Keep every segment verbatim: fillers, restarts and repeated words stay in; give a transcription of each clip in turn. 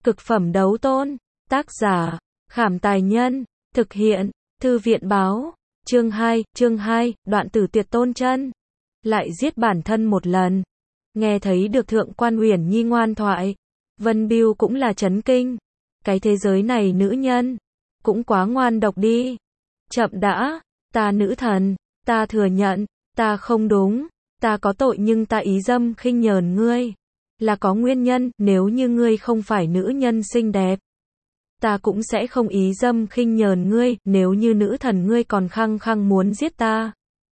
Cực phẩm đấu tôn. Tác giả, Khảm Tài Nhân. Thực hiện, Thư viện Báo. Chương hai, chương hai, đoạn tử tuyệt tôn chân. Lại giết bản thân một lần. Nghe thấy được Thượng Quan Uyển Nhi ngoan thoại, Vân Bưu cũng là chấn kinh. Cái thế giới này nữ nhân, cũng quá ngoan độc đi. Chậm đã, ta nữ thần, ta thừa nhận, ta không đúng, ta có tội nhưng ta ý dâm khinh nhờn ngươi. Là có nguyên nhân, nếu như ngươi không phải nữ nhân xinh đẹp, ta cũng sẽ không ý dâm khinh nhờn ngươi, nếu như nữ thần ngươi còn khăng khăng muốn giết ta.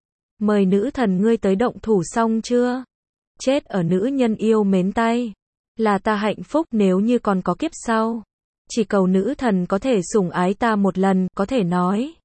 Mời nữ thần ngươi tới động thủ xong chưa? Chết ở nữ nhân yêu mến tay. Là ta hạnh phúc nếu như còn có kiếp sau. Chỉ cầu nữ thần có thể sủng ái ta một lần, có thể nói.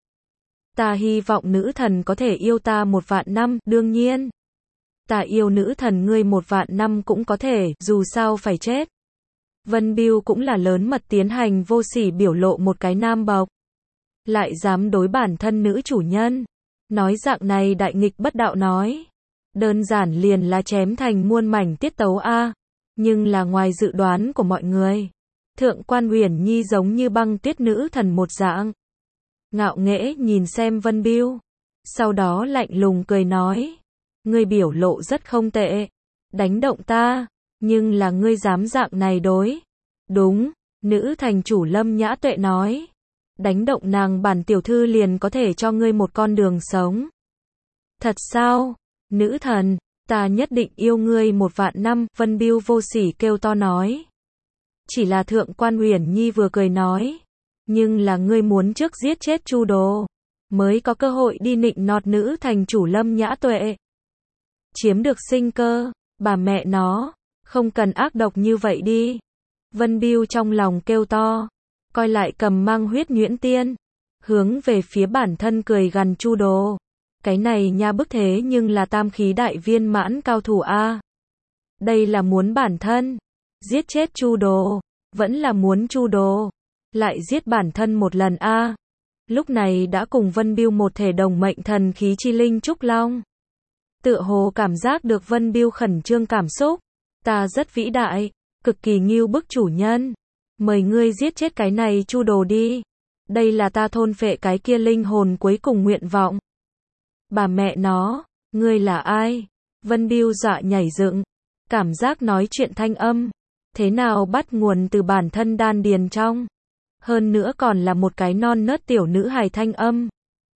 Ta hy vọng nữ thần có thể yêu ta một vạn năm, đương nhiên. Ta yêu nữ thần ngươi một vạn năm cũng có thể, dù sao phải chết. Vân Bưu cũng là lớn mật tiến hành vô sỉ biểu lộ một cái nam bộc. Lại dám đối bản thân nữ chủ nhân. Nói dạng này đại nghịch bất đạo nói. Đơn giản liền là chém thành muôn mảnh tiết tấu a. Nhưng là ngoài dự đoán của mọi người. Thượng Quan Uyển Nhi giống như băng tuyết nữ thần một dạng. Ngạo nghễ nhìn xem Vân Bưu. Sau đó lạnh lùng cười nói. Ngươi biểu lộ rất không tệ. Đánh động ta. Nhưng là ngươi dám dạng này đối. Đúng. Nữ thành chủ Lâm Nhã Tuệ nói. Đánh động nàng bản tiểu thư liền có thể cho ngươi một con đường sống. Thật sao? Nữ thần, ta nhất định yêu ngươi một vạn năm, Vân Bưu vô sỉ kêu to nói. Chỉ là Thượng Quan Uyển Nhi vừa cười nói. Nhưng là ngươi muốn trước giết chết Chu Đồ, mới có cơ hội đi nịnh nọt nữ thành chủ Lâm Nhã Tuệ. Chiếm được sinh cơ, bà mẹ nó, không cần ác độc như vậy đi. Vân Bưu trong lòng kêu to. Coi lại cầm mang huyết nhuyễn tiên. Hướng về phía bản thân cười gằn Chu Đồ. Cái này nha bức thế nhưng là tam khí đại viên mãn cao thủ a. Đây là muốn bản thân giết chết Chu Đồ, vẫn là muốn Chu Đồ lại giết bản thân một lần a. Lúc này đã cùng Vân Bưu một thể đồng mệnh thần khí chi linh Trúc Long. Tựa hồ cảm giác được Vân Bưu khẩn trương cảm xúc. Ta rất vĩ đại, cực kỳ ngưu bức chủ nhân. Mời ngươi giết chết cái này Chu Đồ đi. Đây là ta thôn phệ cái kia linh hồn cuối cùng nguyện vọng. Bà mẹ nó, ngươi là ai? Vân Bưu dọa nhảy dựng. Cảm giác nói chuyện thanh âm. Thế nào bắt nguồn từ bản thân đan điền trong. Hơn nữa còn là một cái non nớt tiểu nữ hài thanh âm.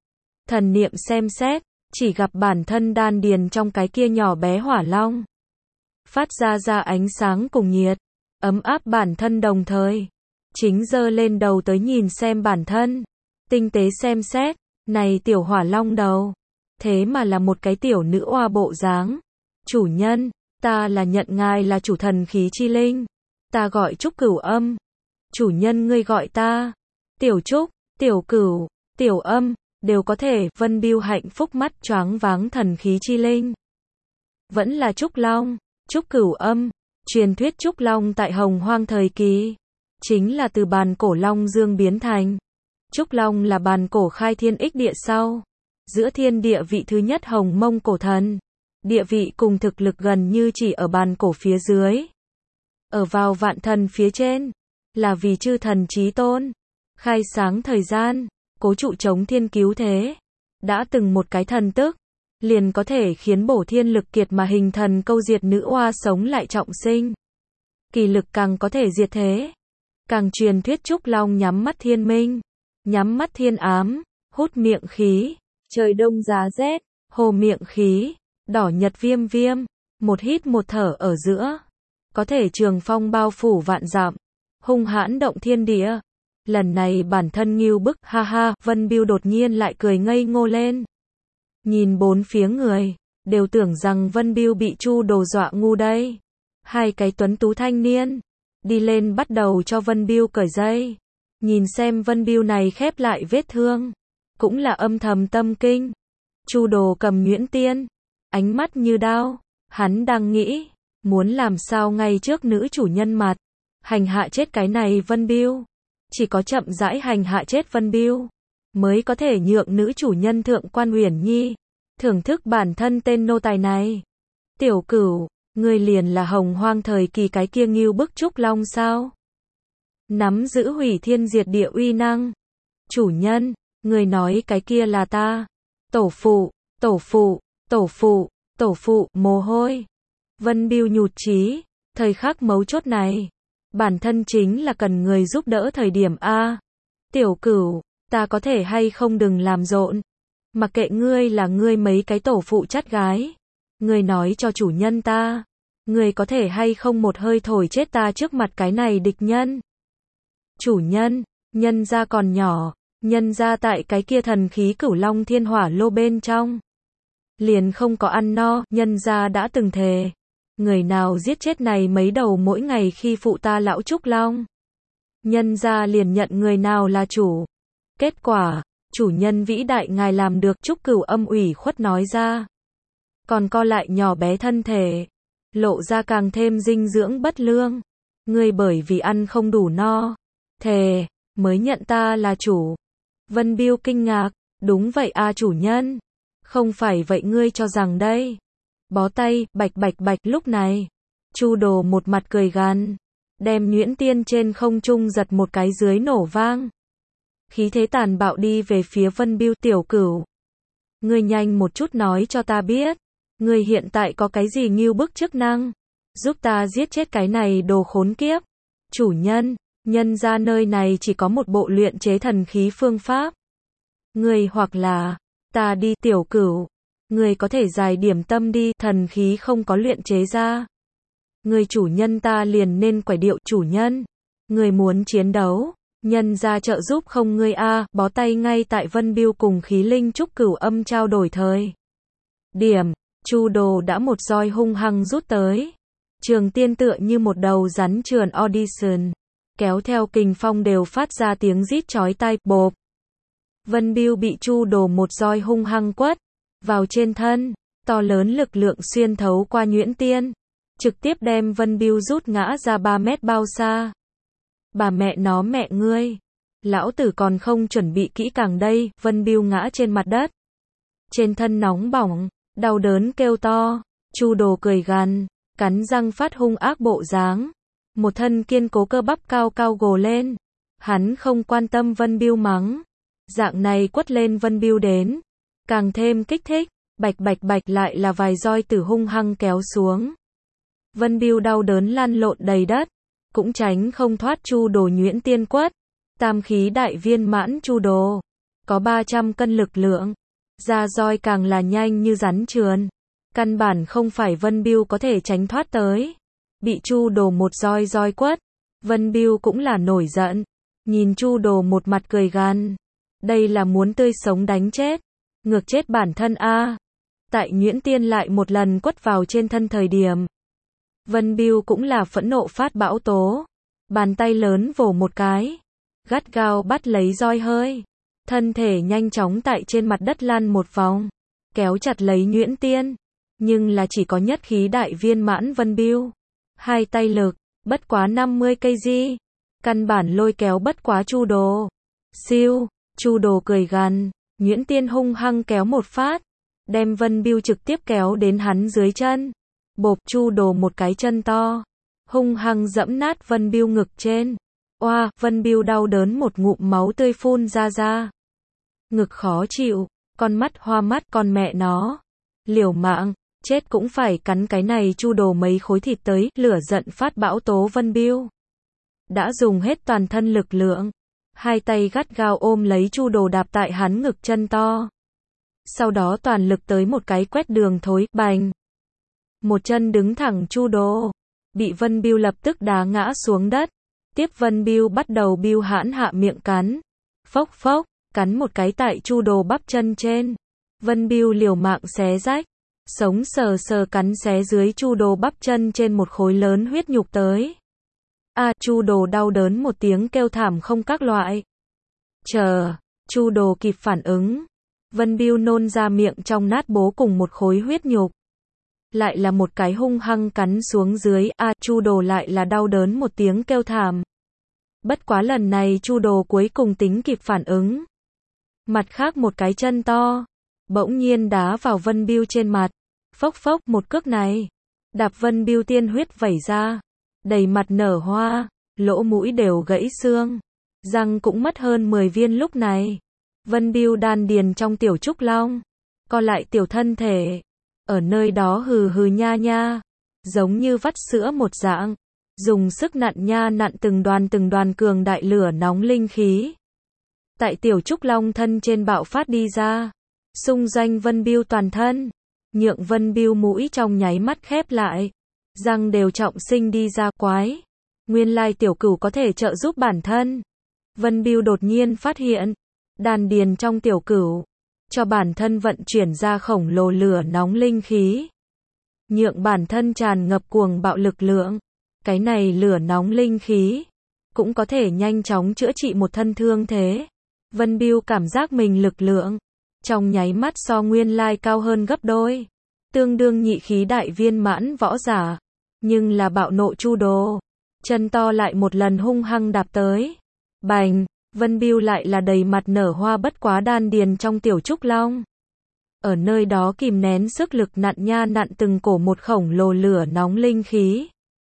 Thần niệm xem xét, chỉ gặp bản thân đan điền trong cái kia nhỏ bé hỏa long. Phát ra ra ánh sáng cùng nhiệt. Ấm áp bản thân đồng thời. Chính giơ lên đầu tới nhìn xem bản thân. Tinh tế xem xét. Này tiểu hỏa long đầu. Thế mà là một cái tiểu nữ oa bộ dáng. Chủ nhân, ta là nhận ngài là chủ thần khí chi linh. Ta gọi Trúc Cửu Âm. Chủ nhân ngươi gọi ta. Tiểu Trúc, Tiểu Cửu, Tiểu Âm, đều có thể. Vân Bưu hạnh phúc mắt choáng váng thần khí chi linh. Vẫn là Trúc Long, Trúc Cửu Âm. Truyền thuyết Trúc Long tại Hồng Hoang thời kỳ. Chính là từ bàn cổ Long Dương biến thành. Trúc Long là bàn cổ khai thiên ích địa sau. Giữa thiên địa vị thứ nhất Hồng Mông cổ thần. Địa vị cùng thực lực gần như chỉ ở bàn cổ phía dưới. Ở vào vạn thần phía trên. Là vì chư thần chí tôn. Khai sáng thời gian. Cố trụ chống thiên cứu thế. Đã từng một cái thần tức. Liền có thể khiến bổ thiên lực kiệt mà hình thần câu diệt nữ oa sống lại trọng sinh. Kỳ lực càng có thể diệt thế. Càng truyền thuyết Trúc Long nhắm mắt thiên minh. Nhắm mắt thiên ám. Hút miệng khí. Trời đông giá rét. Hồ miệng khí. Đỏ nhật viêm viêm. Một hít một thở ở giữa. Có thể trường phong bao phủ vạn dặm. Hung hãn động thiên địa. Lần này bản thân ngưu bức, ha ha, Vân Bưu đột nhiên lại cười ngây ngô lên. Nhìn bốn phía người, đều tưởng rằng Vân Bưu bị Chu Đồ dọa ngu đây. Hai cái tuấn tú thanh niên, đi lên bắt đầu cho Vân Bưu cởi dây. Nhìn xem Vân Bưu này khép lại vết thương, cũng là âm thầm tâm kinh. Chu Đồ cầm nhuyễn tiên, ánh mắt như đao, hắn đang nghĩ, muốn làm sao ngay trước nữ chủ nhân mặt, hành hạ chết cái này Vân Bưu. Chỉ có chậm rãi hành hạ chết Vân Bưu, mới có thể nhượng nữ chủ nhân Thượng Quan Uyển Nhi thưởng thức bản thân tên nô tài này. Tiểu Cửu, ngươi liền là Hồng Hoang thời kỳ cái kia ngưu bức Trúc Long sao? nắm giữ hủy thiên diệt địa uy năng. Chủ nhân, người nói cái kia là ta. Tổ phụ, tổ phụ, tổ phụ, tổ phụ, mồ hôi. Vân Bưu nhụt chí, thời khắc mấu chốt này, bản thân chính là cần người giúp đỡ thời điểm A. Tiểu Cửu, ta có thể hay không đừng làm rộn. Mặc kệ ngươi là ngươi mấy cái tổ phụ chắt gái. Ngươi nói cho chủ nhân ta. Ngươi có thể hay không một hơi thổi chết ta trước mặt cái này địch nhân. Chủ nhân, nhân gia còn nhỏ. Nhân gia tại cái kia thần khí cửu long thiên hỏa lô bên trong. Liền không có ăn no, nhân gia đã từng thề. Người nào giết chết này mấy đầu mỗi ngày khi phụ ta lão Trúc Long. Nhân gia liền nhận người nào là chủ. Kết quả, chủ nhân vĩ đại ngài làm được. Trúc Cửu Âm ủy khuất nói ra. Còn co lại nhỏ bé thân thể. Lộ ra càng thêm dinh dưỡng bất lương. Ngươi bởi vì ăn không đủ no. Thề, mới nhận ta là chủ. Vân Bưu kinh ngạc. Đúng vậy a chủ nhân. Không phải vậy ngươi cho rằng đây. Bó tay, bạch bạch bạch lúc này. Chu Đồ một mặt cười gằn. Đem nhuyễn tiên trên không trung giật một cái dưới nổ vang. Khí thế tàn bạo đi về phía Vân Bưu. Tiểu Cửu. Ngươi nhanh một chút nói cho ta biết. Ngươi hiện tại có cái gì ngưu bức chức năng. Giúp ta giết chết cái này đồ khốn kiếp. Chủ nhân, nhân ra nơi này chỉ có một bộ luyện chế thần khí phương pháp. Ngươi hoặc là, ta đi. Tiểu Cửu. Ngươi có thể dài điểm tâm đi. Thần khí không có luyện chế ra. Ngươi chủ nhân ta liền nên quải điệu. Chủ nhân, ngươi muốn chiến đấu. Nhân ra trợ giúp không ngươi a. Bó tay ngay tại Vân Bưu cùng khí linh Trúc Cửu Âm trao đổi thời điểm. Chu Đồ đã một roi hung hăng rút tới. Trường tiên tựa như một đầu rắn trườn audition. Kéo theo kình phong đều phát ra tiếng rít chói tai. Bộp. Vân Bưu bị Chu Đồ một roi hung hăng quất vào trên thân. To lớn lực lượng xuyên thấu qua nhuyễn tiên. Trực tiếp đem Vân Bưu rút ngã ra ba mét bao xa. Bà mẹ nó mẹ ngươi. Lão tử còn không chuẩn bị kỹ càng đây. Vân Bưu ngã trên mặt đất. Trên thân nóng bỏng. Đau đớn kêu to. Chu Đồ cười gằn. Cắn răng phát hung ác bộ dáng. Một thân kiên cố cơ bắp cao cao gồ lên. Hắn không quan tâm Vân Bưu mắng. Dạng này quất lên Vân Bưu đến. Càng thêm kích thích. Bạch bạch bạch lại là vài roi tử hung hăng kéo xuống. Vân Bưu đau đớn lăn lộn đầy đất. Cũng tránh không thoát Chu Đồ nhuyễn tiên quất. Tam khí đại viên mãn Chu Đồ. Có ba trăm cân lực lượng. Ra roi càng là nhanh như rắn trườn. Căn bản không phải Vân Bưu có thể tránh thoát tới. Bị Chu Đồ một roi roi quất. Vân Bưu cũng là nổi giận. Nhìn Chu Đồ một mặt cười gằn. Đây là muốn tươi sống đánh chết. Ngược chết bản thân a. Tại nhuyễn tiên lại một lần quất vào trên thân thời điểm. Vân Bưu cũng là phẫn nộ phát bão tố. Bàn tay lớn vồ một cái. Gắt gao bắt lấy roi hơi. Thân thể nhanh chóng tại trên mặt đất lăn một vòng. Kéo chặt lấy nhuyễn tiên. Nhưng là chỉ có nhất khí đại viên mãn Vân Bưu. Hai tay lực. Bất quá năm mươi cây di. Căn bản lôi kéo bất quá Chu Đồ. Siêu. Chu Đồ cười gằn. Nhuyễn tiên hung hăng kéo một phát. Đem Vân Bưu trực tiếp kéo đến hắn dưới chân. Bộp. Chu Đồ một cái chân to. Hung hăng dẫm nát Vân Bưu ngực trên. Oa. Vân Bưu đau đớn một ngụm máu tươi phun ra ra. Ngực khó chịu. Con mắt hoa mắt. Con mẹ nó. Liều mạng. Chết cũng phải cắn cái này Chu Đồ mấy khối thịt tới. Lửa giận phát bão tố Vân Bưu. Đã dùng hết toàn thân lực lượng. Hai tay gắt gao ôm lấy Chu Đồ đạp tại hắn ngực chân to. Sau đó toàn lực tới một cái quét đường thối. Bành. Một chân đứng thẳng Chu Đồ. Bị Vân Bưu lập tức đá ngã xuống đất. Tiếp Vân Bưu bắt đầu bưu hãn hạ miệng cắn. Phốc phốc. Cắn một cái tại Chu Đồ bắp chân trên. Vân Bưu liều mạng xé rách. Sống sờ sờ cắn xé dưới Chu Đồ bắp chân trên một khối lớn huyết nhục tới. A. Chu Đồ đau đớn một tiếng kêu thảm không các loại. Chờ. Chu Đồ kịp phản ứng. Vân Bưu nôn ra miệng trong nát bố cùng một khối huyết nhục. Lại là một cái hung hăng cắn xuống dưới. A. Chu Đồ lại là đau đớn một tiếng kêu thảm. Bất quá lần này Chu Đồ cuối cùng tính kịp phản ứng. Mặt khác một cái chân to. Bỗng nhiên đá vào Vân Bưu trên mặt. Phốc phốc. Một cước này. Đạp Vân Bưu tiên huyết vẩy ra. Đầy mặt nở hoa. lỗ mũi đều gãy xương, răng cũng mất hơn mười viên lúc này. Vân Bưu đan điền trong Tiểu Trúc Long, co lại tiểu thân thể, ở nơi đó hừ hừ nha nha, giống như vắt sữa một dạng, dùng sức nặn nha nặn từng đoàn từng đoàn cường đại lửa nóng linh khí. Tại Tiểu Trúc Long thân trên bạo phát đi ra, xung doanh Vân Bưu toàn thân, nhượng Vân Bưu mũi trong nháy mắt khép lại, răng đều trọng sinh đi ra quái. Nguyên lai tiểu cửu có thể trợ giúp bản thân. Vân Bưu đột nhiên phát hiện, đan điền trong tiểu cửu, cho bản thân vận chuyển ra khổng lồ lửa nóng linh khí, nhượng bản thân tràn ngập cuồng bạo lực lượng. Cái này lửa nóng linh khí, cũng có thể nhanh chóng chữa trị một thân thương thế. Vân Bưu cảm giác mình lực lượng, trong nháy mắt so nguyên lai cao hơn gấp đôi, tương đương nhị khí đại viên mãn võ giả. Nhưng là bạo nộ Chu Đồ, chân to lại một lần hung hăng đạp tới. Bành, Vân Bưu lại là đầy mặt nở hoa bất quá đan điền trong Tiểu Trúc Long. Ở nơi đó kìm nén sức lực nặn nha nặn từng cổ một khổng lồ lửa nóng linh khí.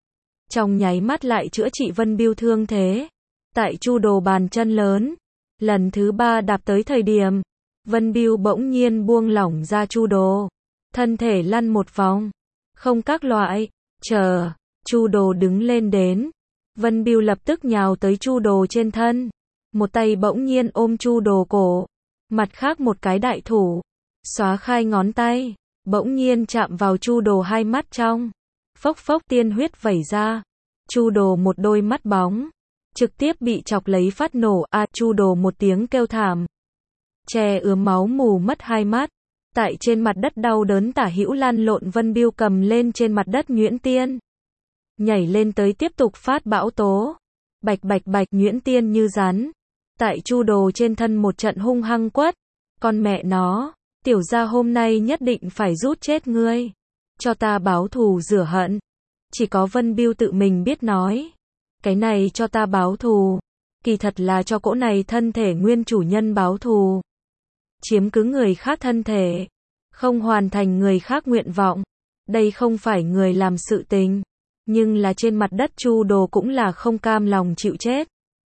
Trong nháy mắt lại chữa trị Vân Bưu thương thế. Tại Chu Đồ bàn chân lớn, lần thứ ba đạp tới thời điểm, Vân Bưu bỗng nhiên buông lỏng ra Chu Đồ, thân thể lăn một vòng, không các loại, chờ, Chu Đồ đứng lên đến. Vân Bưu lập tức nhào tới Chu Đồ trên thân, một tay bỗng nhiên ôm Chu Đồ cổ, mặt khác một cái đại thủ, xóa khai ngón tay, bỗng nhiên chạm vào Chu Đồ hai mắt trong, phốc phốc tiên huyết vẩy ra, Chu Đồ một đôi mắt bóng, trực tiếp bị chọc lấy phát nổ. A à, Chu Đồ một tiếng kêu thảm, che ướm máu mù mất hai mắt, tại trên mặt đất đau đớn tả hữu lăn lộn. Vân Bưu cầm lên trên mặt đất nhuyễn tiên, nhảy lên tới tiếp tục phát bão tố, bạch bạch bạch nhuyễn tiên như rắn, tại Chu Đồ trên thân một trận hung hăng quất. Con mẹ nó, tiểu gia hôm nay nhất định phải rút chết ngươi, cho ta báo thù rửa hận. Chỉ có Vân Bưu tự mình biết nói, cái này cho ta báo thù, kỳ thật là cho cỗ này thân thể nguyên chủ nhân báo thù. Chiếm cứ người khác thân thể, không hoàn thành người khác nguyện vọng, đây không phải người làm sự tình. Nhưng là trên mặt đất Chu Đồ cũng là không cam lòng chịu chết.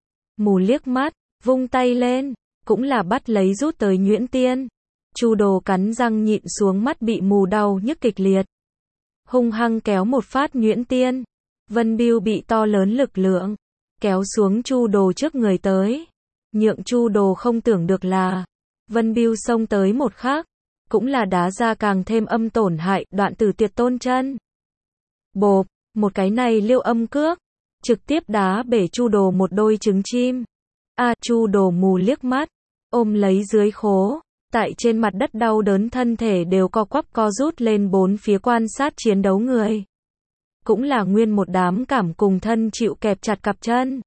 Mù liếc mắt, vung tay lên, cũng là bắt lấy rút tới nhuyễn tiên. Chu Đồ cắn răng nhịn xuống mắt bị mù đau nhức kịch liệt, hung hăng kéo một phát nhuyễn tiên. Vân Bưu bị to lớn lực lượng kéo xuống Chu Đồ trước người tới, nhượng Chu Đồ không tưởng được là Vân Bưu xông tới một khác, cũng là đá ra càng thêm âm tổn hại đoạn tử tuyệt tôn chân. Bộp, một cái này liêu âm cước, trực tiếp đá bể Chu Đồ một đôi trứng chim. A à, Chu Đồ mù liếc mắt, ôm lấy dưới khố, tại trên mặt đất đau đớn thân thể đều co quắp co rút lên bốn phía quan sát chiến đấu người. Cũng là nguyên một đám cảm cùng thân chịu kẹp chặt cặp chân.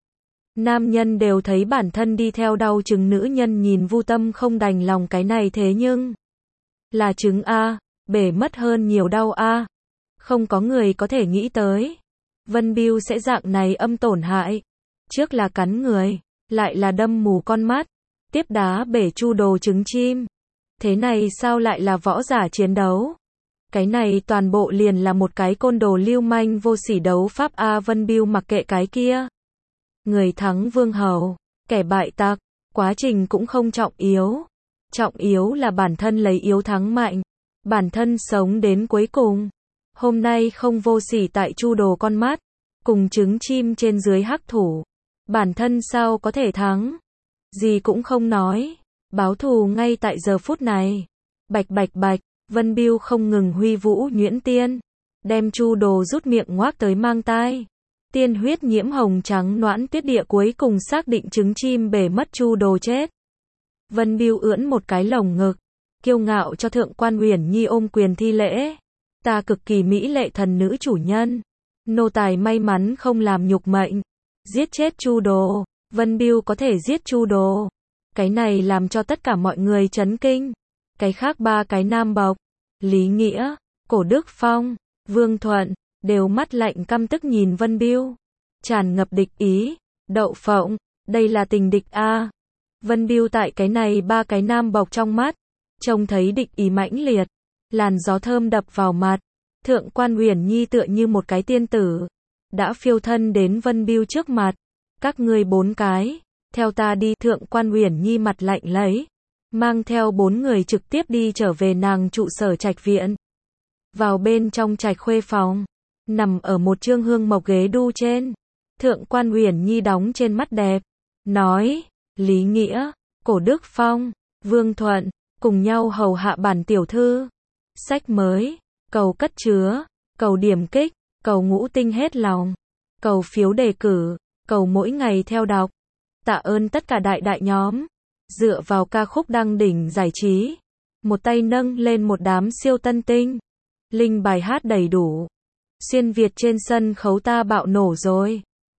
Nam nhân đều thấy bản thân đi theo đau chứng, nữ nhân nhìn Vu Tâm không đành lòng cái này thế nhưng là chứng A, bể mất hơn nhiều đau A. Không có người có thể nghĩ tới Vân Bưu sẽ dạng này âm tổn hại. Trước là cắn người, lại là đâm mù con mắt, tiếp đá bể Chu Đồ trứng chim. Thế này sao lại là võ giả chiến đấu? Cái này toàn bộ liền là một cái côn đồ lưu manh vô sỉ đấu pháp A. Vân Bưu mặc kệ cái kia, người thắng vương hầu, kẻ bại tặc, quá trình cũng không trọng yếu. Trọng yếu là bản thân lấy yếu thắng mạnh, bản thân sống đến cuối cùng. Hôm nay không vô sỉ tại Chu Đồ con mắt, cùng trứng chim trên dưới hắc thủ, bản thân sao có thể thắng? Gì cũng không nói, báo thù ngay tại giờ phút này. Bạch bạch bạch, Vân Bưu không ngừng huy vũ nhuyễn tiên, đem Chu Đồ rút miệng ngoác tới mang tai. Tiên huyết nhiễm hồng trắng noãn tuyết địa cuối cùng xác định trứng chim bể mất, Chu Đồ chết. Vân Bưu ưỡn một cái lồng ngực, kiêu ngạo cho Thượng quan Uyển Nhi ôm quyền thi lễ. Ta cực kỳ mỹ lệ thần nữ chủ nhân, nô tài may mắn không làm nhục mệnh, giết chết Chu Đồ. Vân Bưu có thể giết Chu Đồ, cái này làm cho tất cả mọi người chấn kinh. Cái khác ba cái nam bộc, Lý Nghĩa, Cổ Đức Phong, Vương Thuận, đều mắt lạnh căm tức nhìn Vân Bưu, tràn ngập địch ý. Đậu phộng, đây là tình địch a. Vân Bưu tại cái này ba cái nam bộc trong mắt, trông thấy địch ý mãnh liệt, làn gió thơm đập vào mặt. Thượng quan Uyển Nhi tựa như một cái tiên tử, đã phiêu thân đến Vân Bưu trước mặt. Các ngươi bốn cái, theo ta đi. Thượng quan Uyển Nhi mặt lạnh lấy, mang theo bốn người trực tiếp đi trở về nàng trụ sở trạch viện. Vào bên trong trạch khuê phòng, nằm ở một trương hương mộc ghế đu trên. Thượng quan Uyển Nhi đóng trên mắt đẹp, nói, Lý Nghĩa, Cổ Đức Phong, Vương Thuận, cùng nhau hầu hạ bản tiểu thư. Sách mới, cầu cất chứa, cầu điểm kích, cầu ngũ tinh hết lòng, cầu phiếu đề cử, cầu mỗi ngày theo đọc. Tạ ơn tất cả đại đại nhóm. Dựa vào ca khúc đăng đỉnh giải trí, một tay nâng lên một đám siêu tân tinh. Linh bài hát đầy đủ. Xuyên Việt trên sân khấu ta bạo nổ rồi.